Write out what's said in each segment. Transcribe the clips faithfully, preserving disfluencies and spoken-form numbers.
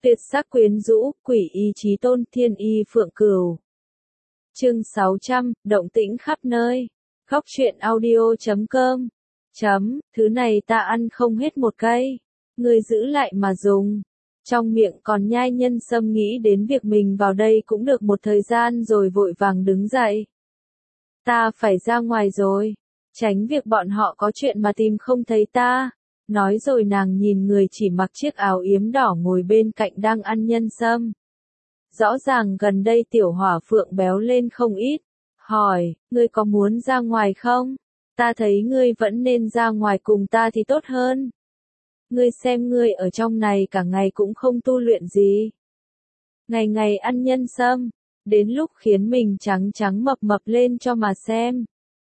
Tuyệt sắc quyến rũ, quỷ y chí tôn, thiên y phượng cửu. Chương sáu trăm, động tĩnh khắp nơi. Khóc chuyện audio chấm com. Chấm, thứ này ta ăn không hết một cây. Ngươi giữ lại mà dùng. Trong miệng còn nhai nhân sâm nghĩ đến việc mình vào đây cũng được một thời gian rồi vội vàng đứng dậy. Ta phải ra ngoài rồi. Tránh việc bọn họ có chuyện mà tìm không thấy ta. Nói rồi nàng nhìn người chỉ mặc chiếc áo yếm đỏ ngồi bên cạnh đang ăn nhân sâm. Rõ ràng gần đây tiểu hỏa phượng béo lên không ít. Hỏi, ngươi có muốn ra ngoài không? Ta thấy ngươi vẫn nên ra ngoài cùng ta thì tốt hơn. Ngươi xem ngươi ở trong này cả ngày cũng không tu luyện gì. Ngày ngày ăn nhân sâm, đến lúc khiến mình trắng trắng mập mập lên cho mà xem.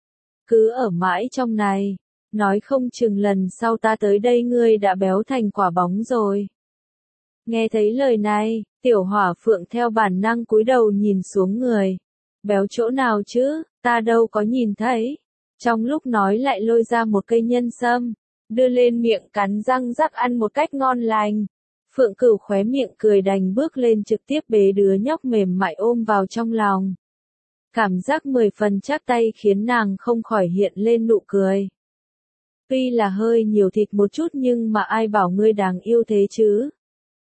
Cứ ở mãi trong này, nói không chừng lần sau ta tới đây ngươi đã béo thành quả bóng rồi. Nghe thấy lời này, tiểu hỏa phượng theo bản năng cúi đầu nhìn xuống người. Béo chỗ nào chứ, ta đâu có nhìn thấy. Trong lúc nói lại lôi ra một cây nhân sâm, đưa lên miệng cắn răng rắc ăn một cách ngon lành. Phượng Cửu khóe miệng cười đành bước lên trực tiếp bế đứa nhóc mềm mại ôm vào trong lòng. Cảm giác mười phần chắc tay khiến nàng không khỏi hiện lên nụ cười. Tuy là hơi nhiều thịt một chút nhưng mà ai bảo ngươi đáng yêu thế chứ.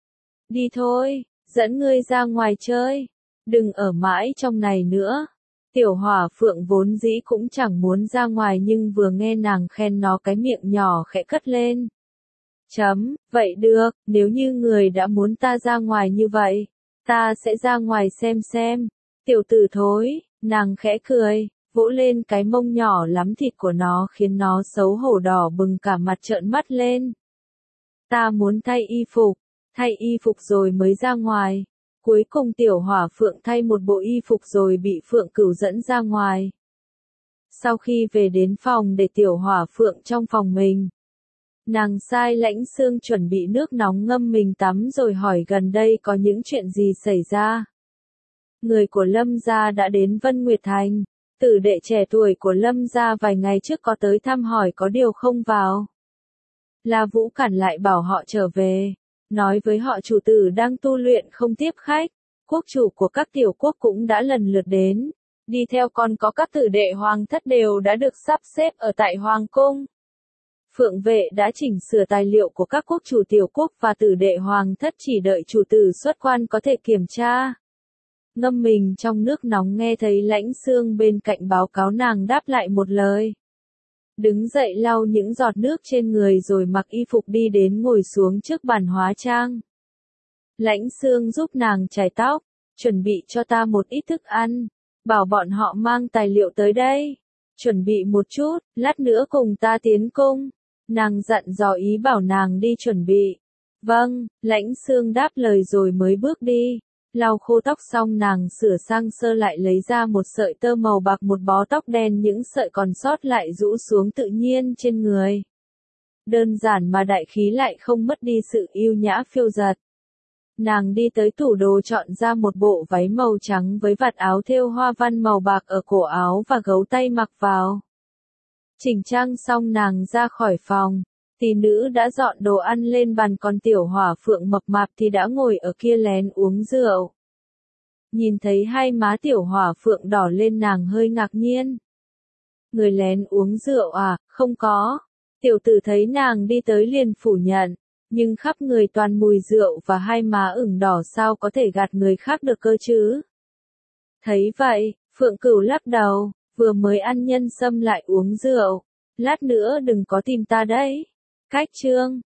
Đi thôi, dẫn ngươi ra ngoài chơi. Đừng ở mãi trong này nữa. Tiểu hỏa phượng vốn dĩ cũng chẳng muốn ra ngoài nhưng vừa nghe nàng khen nó cái miệng nhỏ khẽ cất lên. Chấm, vậy được, nếu như người đã muốn ta ra ngoài như vậy, ta sẽ ra ngoài xem xem. Tiểu tử thối, nàng khẽ cười, vỗ lên cái mông nhỏ lắm thịt của nó khiến nó xấu hổ đỏ bừng cả mặt trợn mắt lên. Ta muốn thay y phục, thay y phục rồi mới ra ngoài. Cuối cùng tiểu hỏa phượng thay một bộ y phục rồi bị Phượng Cửu dẫn ra ngoài. Sau khi về đến phòng để tiểu hỏa phượng trong phòng mình, nàng sai Lãnh Xương chuẩn bị nước nóng ngâm mình tắm rồi hỏi gần đây có những chuyện gì xảy ra. Người của Lâm gia đã đến Vân Nguyệt Thành, tử đệ trẻ tuổi của Lâm gia vài ngày trước có tới thăm hỏi có điều không vào. La Vũ cản lại bảo họ trở về. Nói với họ chủ tử đang tu luyện không tiếp khách, quốc chủ của các tiểu quốc cũng đã lần lượt đến, đi theo còn có các tử đệ hoàng thất đều đã được sắp xếp ở tại hoàng cung. Phượng vệ đã chỉnh sửa tài liệu của các quốc chủ tiểu quốc và tử đệ hoàng thất chỉ đợi chủ tử xuất quan có thể kiểm tra. Ngâm mình trong nước nóng nghe thấy Lãnh Xương bên cạnh báo cáo nàng đáp lại một lời. Đứng dậy lau những giọt nước trên người rồi mặc y phục đi đến ngồi xuống trước bàn hóa trang. Lãnh Xương giúp nàng chải tóc, chuẩn bị cho ta một ít thức ăn, bảo bọn họ mang tài liệu tới đây. Chuẩn bị một chút, lát nữa cùng ta tiến cung. Nàng dặn dò ý bảo nàng đi chuẩn bị. Vâng, Lãnh Xương đáp lời rồi mới bước đi. Lau khô tóc xong nàng sửa sang sơ lại lấy ra một sợi tơ màu bạc một bó tóc đen những sợi còn sót lại rũ xuống tự nhiên trên người. Đơn giản mà đại khí lại không mất đi sự yêu nhã phiêu dật. Nàng đi tới tủ đồ chọn ra một bộ váy màu trắng với vạt áo thêu hoa văn màu bạc ở cổ áo và gấu tay mặc vào. Chỉnh trang xong nàng ra khỏi phòng. Tỷ nữ đã dọn đồ ăn lên bàn còn tiểu hỏa phượng mập mạp thì đã ngồi ở kia lén uống rượu. Nhìn thấy hai má tiểu hỏa phượng đỏ lên nàng hơi ngạc nhiên. Người lén uống rượu à, không có. Tiểu tử thấy nàng đi tới liền phủ nhận, nhưng khắp người toàn mùi rượu và hai má ửng đỏ sao có thể gạt người khác được cơ chứ. Thấy vậy, Phượng Cửu lắc đầu, vừa mới ăn nhân sâm lại uống rượu, lát nữa đừng có tìm ta đấy. Cách chương